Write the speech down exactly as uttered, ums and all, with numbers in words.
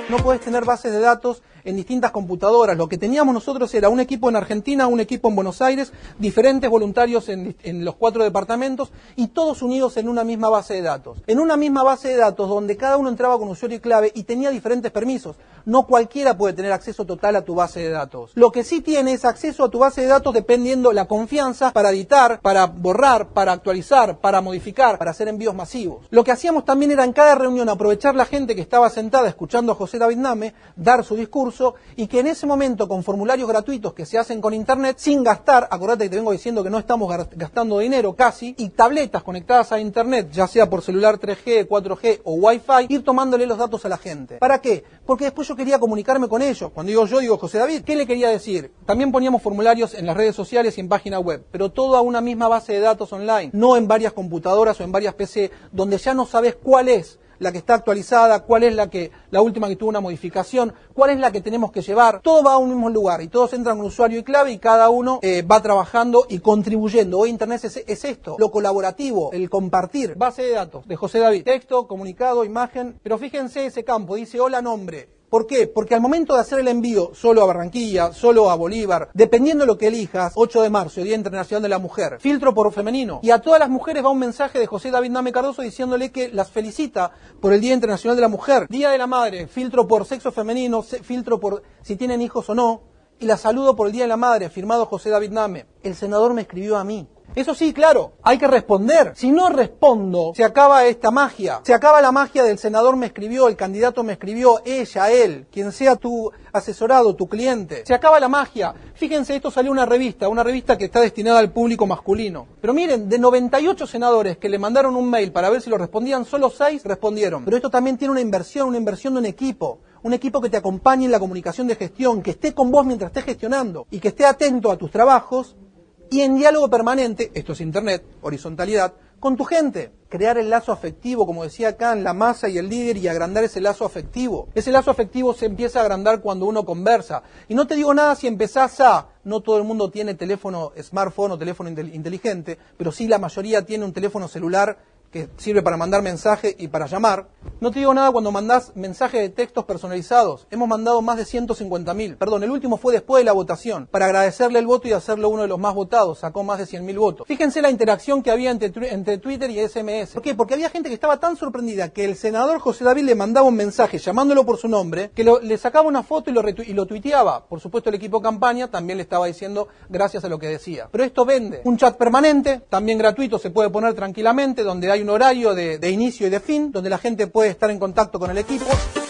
No podés tener bases de datos en distintas computadoras. Lo que teníamos nosotros era un equipo en Argentina, un equipo en Buenos Aires, diferentes voluntarios en, en los cuatro departamentos y todos unidos en una misma base de datos. En una misma base de datos donde cada uno entraba con usuario y clave y tenía diferentes permisos. No cualquiera puede tener acceso total a tu base de datos. Lo que sí tiene es acceso a tu base de datos dependiendo la confianza para editar, para borrar, para actualizar, para modificar, para hacer envíos masivos. Lo que hacíamos también era en cada reunión aprovechar la gente que estaba sentada escuchando a José David Name dar su discurso y que en ese momento con formularios gratuitos que se hacen con internet sin gastar, acordate que te vengo diciendo que no estamos gastando dinero casi, y tabletas conectadas a internet, ya sea por celular tres G, cuatro G o Wi-Fi, ir tomándole los datos a la gente. ¿Para qué? Porque después yo quería comunicarme con ellos. Cuando digo yo, digo José David, ¿qué le quería decir? También poníamos formularios en las redes sociales y en página web, pero todo a una misma base de datos online, no en varias computadoras o en varias P C, donde ya no sabes cuál es la que está actualizada, cuál es la que la última que tuvo una modificación, cuál es la que tenemos que llevar. Todo va a un mismo lugar y todos entran con usuario y clave y cada uno eh, va trabajando y contribuyendo. Hoy Internet es, es esto, lo colaborativo, el compartir. Base de datos de José David, texto, comunicado, imagen, pero fíjense ese campo, dice hola nombre. ¿Por qué? Porque al momento de hacer el envío solo a Barranquilla, solo a Bolívar, dependiendo de lo que elijas, ocho de marzo, Día Internacional de la Mujer, filtro por femenino, y a todas las mujeres va un mensaje de José David Name Cardoso diciéndole que las felicita por el Día Internacional de la Mujer. Día de la Madre, filtro por sexo femenino, filtro por si tienen hijos o no, y la saludo por el Día de la Madre, firmado José David Name. El senador me escribió a mí. Eso sí, claro, hay que responder. Si no respondo, se acaba esta magia. Se acaba la magia del senador me escribió, el candidato me escribió, ella, él, quien sea tu asesorado, tu cliente. Se acaba la magia. Fíjense, esto salió una revista, una revista que está destinada al público masculino. Pero miren, de noventa y ocho senadores que le mandaron un mail para ver si lo respondían, solo seis respondieron. Pero esto también tiene una inversión, una inversión de un equipo. Un equipo que te acompañe en la comunicación de gestión, que esté con vos mientras estés gestionando y que esté atento a tus trabajos y en diálogo permanente, esto es internet, horizontalidad, con tu gente. Crear el lazo afectivo, como decía Kant, la masa y el líder, y agrandar ese lazo afectivo. Ese lazo afectivo se empieza a agrandar cuando uno conversa. Y no te digo nada si empezás a... No todo el mundo tiene teléfono smartphone o teléfono inteligente, pero sí la mayoría tiene un teléfono celular que sirve para mandar mensaje y para llamar. No te digo nada cuando mandás mensajes de textos personalizados. Hemos mandado más de ciento cincuenta mil. Perdón, el último fue después de la votación, para agradecerle el voto y hacerlo uno de los más votados. Sacó más de cien mil votos. Fíjense la interacción que había entre, entre Twitter y S M S. ¿Por qué? Porque había gente que estaba tan sorprendida que el senador José David le mandaba un mensaje llamándolo por su nombre, que lo, le sacaba una foto y lo, y lo tuiteaba. Por supuesto, el equipo campaña también le estaba diciendo gracias a lo que decía. Pero esto vende. Un chat permanente, también gratuito, se puede poner tranquilamente, donde hay un horario de, de inicio y de fin, donde la gente puede estar en contacto con el equipo.